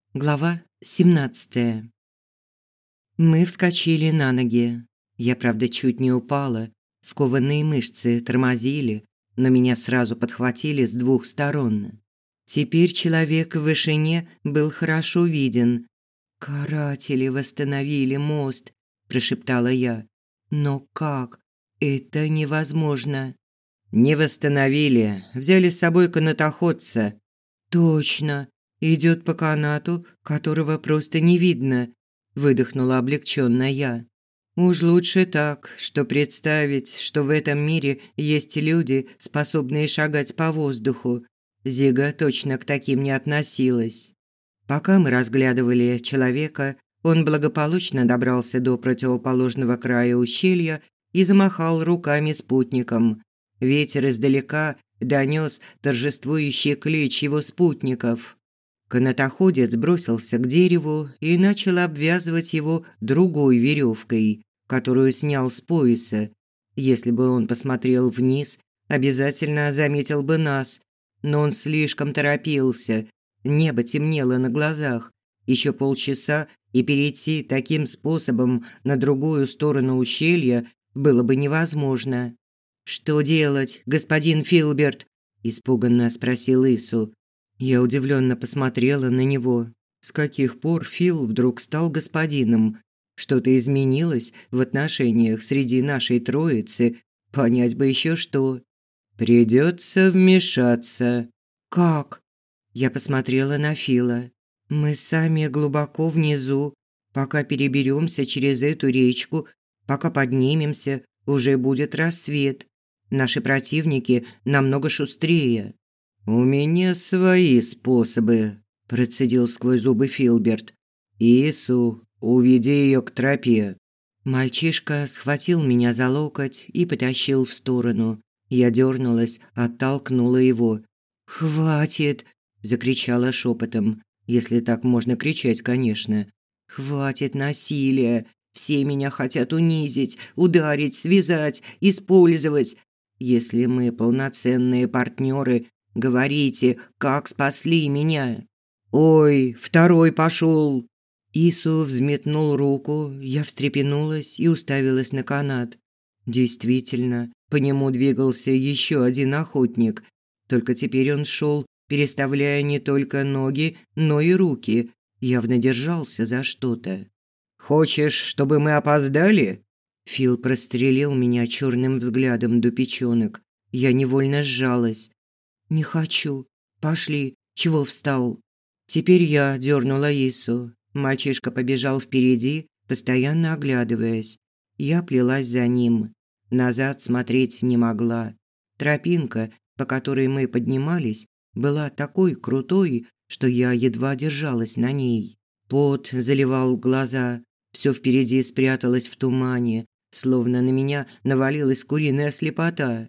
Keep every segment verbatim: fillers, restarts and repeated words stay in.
Глава семнадцатая. Мы вскочили на ноги. Я, правда, чуть не упала. Скованные мышцы тормозили, но меня сразу подхватили с двух сторон. Теперь человек в вышине был хорошо виден. «Каратели восстановили мост», – прошептала я. «Но как? Это невозможно». «Не восстановили. Взяли с собой канатоходца». «Точно. Идёт по канату, которого просто не видно», – выдохнула облегчённо я. «Уж лучше так, что представить, что в этом мире есть люди, способные шагать по воздуху. Зига точно к таким не относилась». Пока мы разглядывали человека, он благополучно добрался до противоположного края ущелья и замахал руками спутником. Ветер издалека донёс торжествующий клич его спутников. Канатоходец бросился к дереву и начал обвязывать его другой веревкой, которую снял с пояса. Если бы он посмотрел вниз, обязательно заметил бы нас, но он слишком торопился. Небо темнело на глазах. Еще полчаса, и перейти таким способом на другую сторону ущелья было бы невозможно. «Что делать, господин Филберт?» – испуганно спросил Ису. Я удивленно посмотрела на него. С каких пор Фил вдруг стал господином? Что-то изменилось в отношениях среди нашей троицы, понять бы еще что. «Придется вмешаться». «Как?» Я посмотрела на Фила. «Мы сами глубоко внизу. Пока переберемся через эту речку, пока поднимемся, уже будет рассвет. Наши противники намного шустрее». «У меня свои способы», – процедил сквозь зубы Филберт. «Ису, уведи ее к тропе». Мальчишка схватил меня за локоть и потащил в сторону. Я дернулась, оттолкнула его. «Хватит!» – закричала шепотом, если так можно кричать, конечно. «Хватит насилия! Все меня хотят унизить, ударить, связать, использовать. Если мы полноценные партнеры, говорите, как спасли меня». «Ой, второй пошел!» Ису взметнул руку, я встрепенулась и уставилась на канат. Действительно, по нему двигался еще один охотник. Только теперь он шел, переставляя не только ноги, но и руки. Явно держался за что-то. «Хочешь, чтобы мы опоздали?» Фил прострелил меня черным взглядом до печёнок. Я невольно сжалась. «Не хочу. Пошли. Чего встал?» Теперь я дернула Ису. Мальчишка побежал впереди, постоянно оглядываясь. Я плелась за ним. Назад смотреть не могла. Тропинка, по которой мы поднимались, была такой крутой, что я едва держалась на ней. Пот заливал глаза. Всё впереди спряталось в тумане, словно на меня навалилась куриная слепота.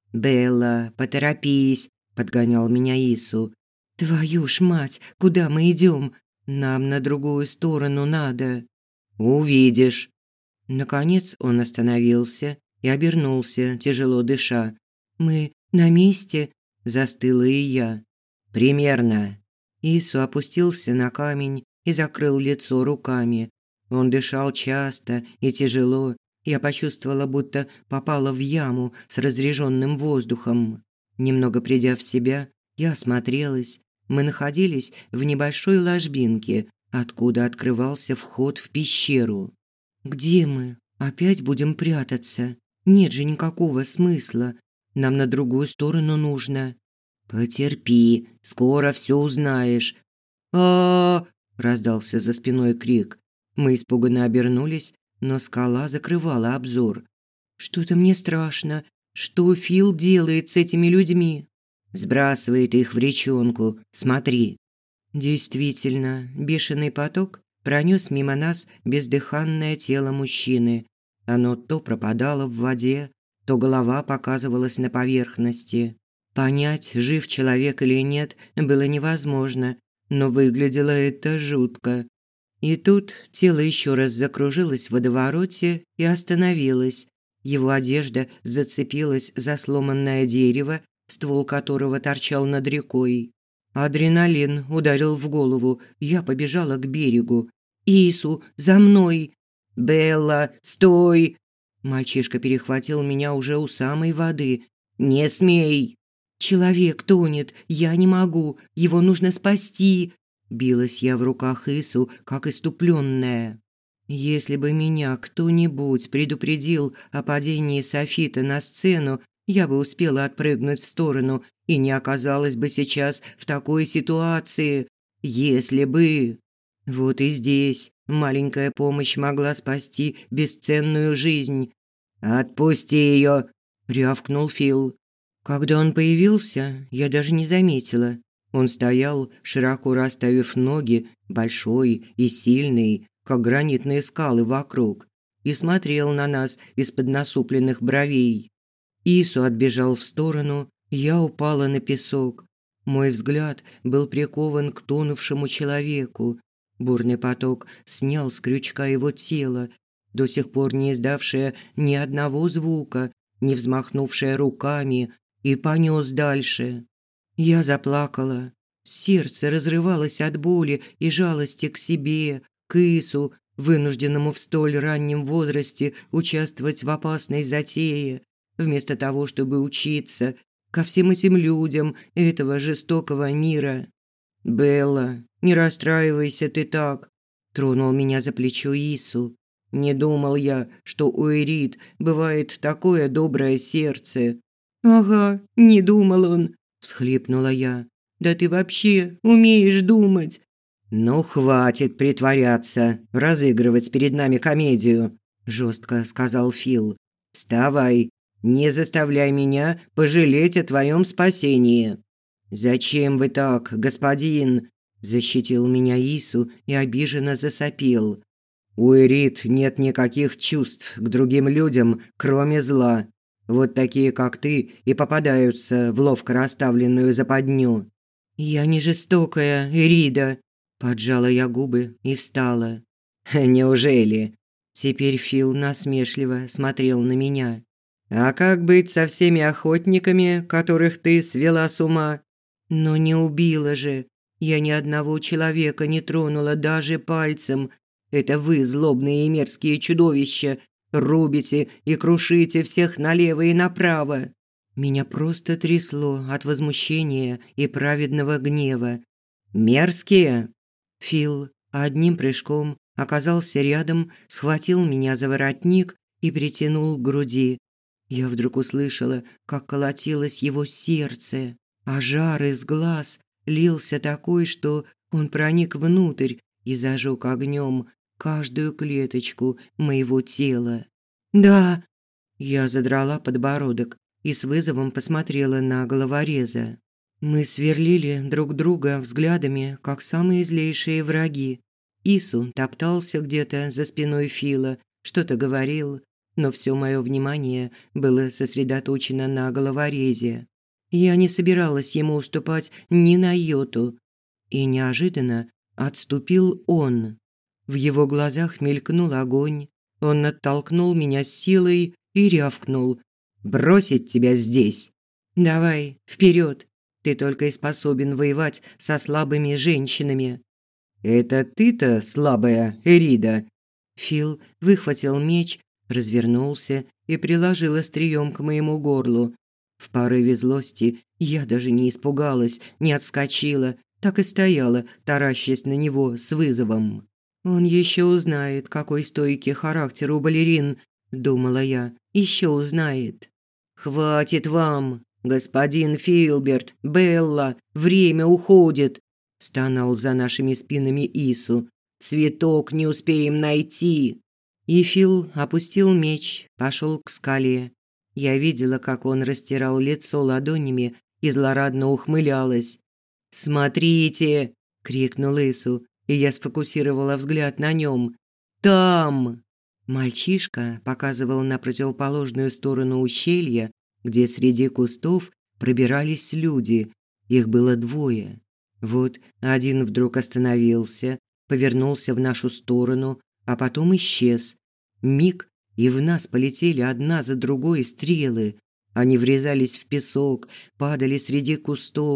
«Белла, поторопись», – подгонял меня Ису. «Твою ж мать, куда мы идём? Нам на другую сторону надо». «Увидишь». Наконец он остановился и обернулся, тяжело дыша. «Мы на месте?» – застыла и я. «Примерно». Ису опустился на камень и закрыл лицо руками. Он дышал часто и тяжело. Я почувствовала, будто попала в яму с разреженным воздухом. Немного придя в себя, я осмотрелась. Мы находились в небольшой ложбинке, откуда открывался вход в пещеру. «Где мы? Опять будем прятаться? Нет же никакого смысла. Нам на другую сторону нужно». «Потерпи, скоро все узнаешь». А, -а, -а раздался за спиной крик. Мы испуганно обернулись, но скала закрывала обзор. «Что-то мне страшно. Что Фил делает с этими людьми?» «Сбрасывает их в речонку. Смотри». Действительно, бешеный поток пронес мимо нас бездыханное тело мужчины. Оно то пропадало в воде, то голова показывалась на поверхности. Понять, жив человек или нет, было невозможно, но выглядело это жутко. И тут тело еще раз закружилось в водовороте и остановилось. Его одежда зацепилась за сломанное дерево, ствол которого торчал над рекой. Адреналин ударил в голову. Я побежала к берегу. «Ису, за мной!» «Белла, стой!» Мальчишка перехватил меня уже у самой воды. «Не смей!» «Человек тонет, я не могу, его нужно спасти!» Билась я в руках Ису, как иступленная. Если бы меня кто-нибудь предупредил о падении Софиты на сцену, я бы успела отпрыгнуть в сторону и не оказалась бы сейчас в такой ситуации. Если бы... Вот и здесь маленькая помощь могла спасти бесценную жизнь. «Отпусти ее!» – рявкнул Фил. Когда он появился, я даже не заметила. Он стоял, широко расставив ноги, большой и сильный, как гранитные скалы вокруг, и смотрел на нас из-под насупленных бровей. Ису отбежал в сторону, я упала на песок. Мой взгляд был прикован к тонувшему человеку. Бурный поток снял с крючка его тело, до сих пор не издавшее ни одного звука, не взмахнувшее руками, и понес дальше. Я заплакала. Сердце разрывалось от боли и жалости к себе, к Ису, вынужденному в столь раннем возрасте участвовать в опасной затее, вместо того, чтобы учиться, ко всем этим людям этого жестокого мира. «Белла, не расстраивайся ты так», – тронул меня за плечо Ису. «Не думал я, что у Эрит бывает такое доброе сердце». «Ага, не думал он», – всхлипнула я. «Да ты вообще умеешь думать?» «Ну, хватит притворяться, разыгрывать перед нами комедию», – жестко сказал Фил. «Вставай, не заставляй меня пожалеть о твоем спасении». «Зачем вы так, господин?» – защитил меня Ису и обиженно засопел. «У Эрит нет никаких чувств к другим людям, кроме зла. Вот такие, как ты, и попадаются в ловко расставленную западню». «Я не жестокая, Эрида», – поджала я губы и встала. «Неужели?» Теперь Фил насмешливо смотрел на меня. «А как быть со всеми охотниками, которых ты свела с ума?» «Но не убила же. Я ни одного человека не тронула даже пальцем. Это вы, злобные и мерзкие чудовища, рубите и крушите всех налево и направо». Меня просто трясло от возмущения и праведного гнева. «Мерзкие?» Фил одним прыжком оказался рядом, схватил меня за воротник и притянул к груди. Я вдруг услышала, как колотилось его сердце, а жар из глаз лился такой, что он проник внутрь и зажег огнем каждую клеточку моего тела. «Да!» Я задрала подбородок и с вызовом посмотрела на головореза. Мы сверлили друг друга взглядами, как самые злейшие враги. Ису топтался где-то за спиной Фила, что-то говорил, но все мое внимание было сосредоточено на головорезе. Я не собиралась ему уступать ни на йоту. И неожиданно отступил он. В его глазах мелькнул огонь. Он оттолкнул меня с силой и рявкнул: «Бросить тебя здесь!» «Давай, вперед! Ты только и способен воевать со слабыми женщинами». «Это ты-то слабая, Эрида?» Фил выхватил меч, развернулся и приложил острием к моему горлу. В порыве злости я даже не испугалась, не отскочила, так и стояла, таращась на него с вызовом. «Он еще узнает, какой стойкий характер у балерин», – думала я, – «еще узнает». «Хватит вам, господин Филберт, Белла, время уходит», – стонал за нашими спинами Ису. «Цветок не успеем найти». И Фил опустил меч, пошел к скале. Я видела, как он растирал лицо ладонями и злорадно ухмылялась. «Смотрите!» – крикнул Ису, и я сфокусировала взгляд на нем. «Там!» Мальчишка показывал на противоположную сторону ущелья, где среди кустов пробирались люди. Их было двое. Вот один вдруг остановился, повернулся в нашу сторону, а потом исчез. Миг, и в нас полетели одна за другой стрелы. Они врезались в песок, падали среди кустов,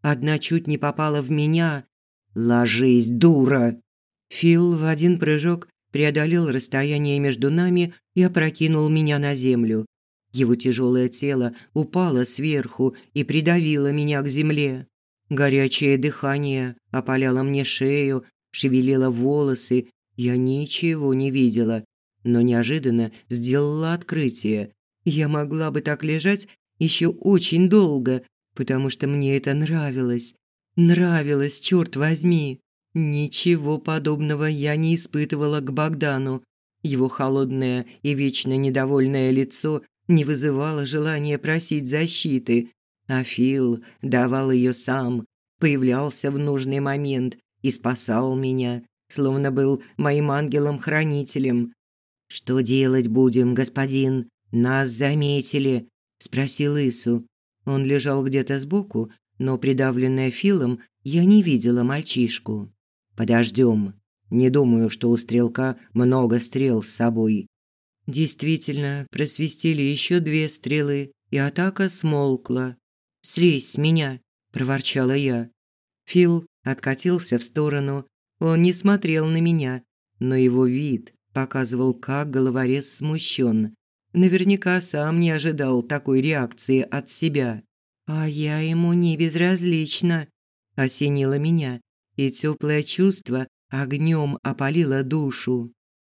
Одна чуть не попала в меня. «Ложись, дура!» Фил в один прыжок преодолел расстояние между нами и опрокинул меня на землю. Его тяжелое тело упало сверху и придавило меня к земле. Горячее дыхание опаляло мне шею, шевелило волосы. Я ничего не видела, но неожиданно сделала открытие. Я могла бы так лежать еще очень долго, потому что мне это нравилось. Нравилось, черт возьми. Ничего подобного я не испытывала к Богдану. Его холодное и вечно недовольное лицо не вызывало желания просить защиты, а Фил давал ее сам, появлялся в нужный момент и спасал меня, словно был моим ангелом-хранителем. «Что делать будем, господин? Нас заметили», – спросил Ису. Он лежал где-то сбоку, но, придавленная Филом, я не видела мальчишку. «Подождем. Не думаю, что у стрелка много стрел с собой». Действительно, просвистели еще две стрелы, и атака смолкла. «Слезь с меня», – проворчала я. Фил откатился в сторону. Он не смотрел на меня, но его вид показывал, как головорез смущен. Наверняка сам не ожидал такой реакции от себя. «А я ему не безразлична», – осенило меня, и теплое чувство огнем опалило душу.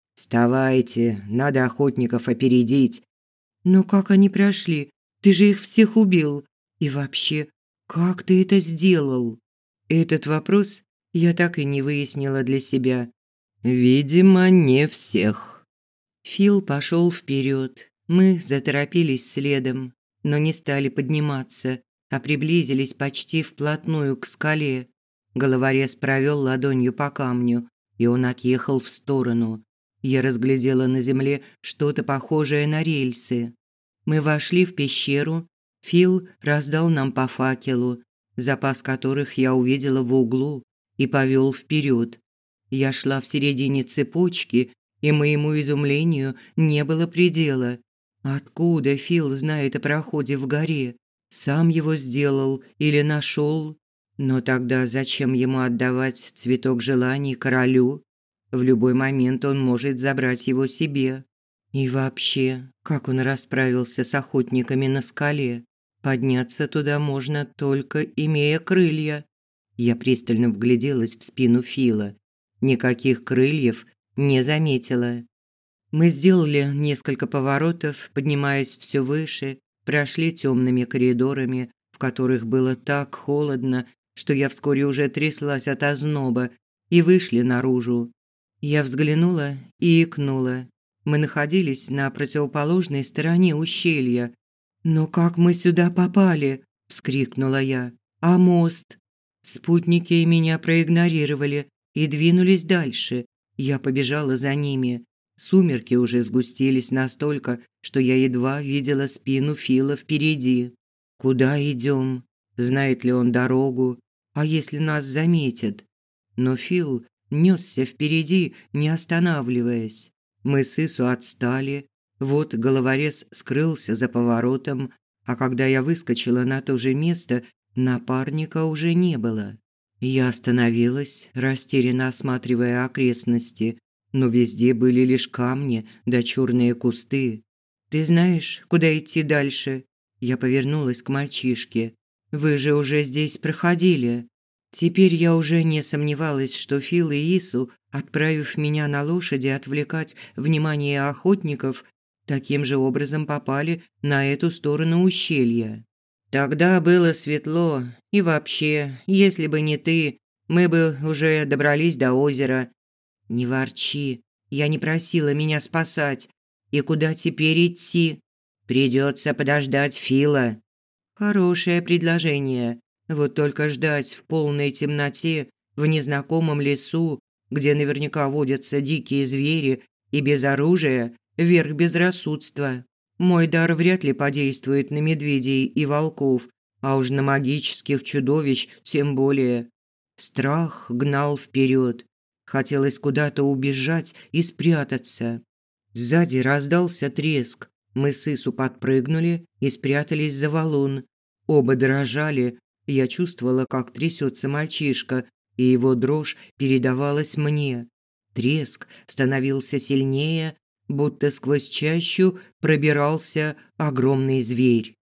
«Вставайте, надо охотников опередить». «Но как они прошли? Ты же их всех убил. И вообще, как ты это сделал?» Этот вопрос я так и не выяснила для себя. «Видимо, не всех». Фил пошел вперед. Мы заторопились следом, но не стали подниматься, а приблизились почти вплотную к скале. Головорез провел ладонью по камню, и он отъехал в сторону. Я разглядела на земле что-то похожее на рельсы. Мы вошли в пещеру. Фил раздал нам по факелу, запас которых я увидела в углу, и повел вперед. Я шла в середине цепочки, и моему изумлению не было предела. Откуда Фил знает о проходе в горе? Сам его сделал или нашел? Но тогда зачем ему отдавать цветок желаний королю? В любой момент он может забрать его себе. И вообще, как он расправился с охотниками на скале? Подняться туда можно только имея крылья. Я пристально вгляделась в спину Фила. Никаких крыльев не заметила. Мы сделали несколько поворотов, поднимаясь все выше, прошли темными коридорами, в которых было так холодно, что я вскоре уже тряслась от озноба, и вышли наружу. Я взглянула и икнула. Мы находились на противоположной стороне ущелья. «Но как мы сюда попали?» – вскрикнула я. «А мост?» Спутники меня проигнорировали и двинулись дальше. Я побежала за ними. Сумерки уже сгустились настолько, что я едва видела спину Фила впереди. Куда идем? Знает ли он дорогу? А если нас заметят? Но Фил нёсся впереди, не останавливаясь. Мы с Ису отстали. Вот головорез скрылся за поворотом, а когда я выскочила на то же место, напарника уже не было. Я остановилась, растерянно осматривая окрестности, но везде были лишь камни да черные кусты. «Ты знаешь, куда идти дальше?» Я повернулась к мальчишке. «Вы же уже здесь проходили». Теперь я уже не сомневалась, что Фил и Ису, отправив меня на лошади отвлекать внимание охотников, таким же образом попали на эту сторону ущелья. Тогда было светло, и вообще, если бы не ты, мы бы уже добрались до озера. Не ворчи, я не просила меня спасать. И куда теперь идти? Придется подождать Фила. Хорошее предложение. Вот только ждать в полной темноте, в незнакомом лесу, где наверняка водятся дикие звери, и без оружия – верх безрассудства. Мой дар вряд ли подействует на медведей и волков, а уж на магических чудовищ тем более. Страх гнал вперед. Хотелось куда-то убежать и спрятаться. Сзади раздался треск. Мы с Ису подпрыгнули и спрятались за валун. Оба дрожали, Я чувствовала, как трясется мальчишка, и его дрожь передавалась мне. Треск становился сильнее, будто сквозь чащу пробирался огромный зверь.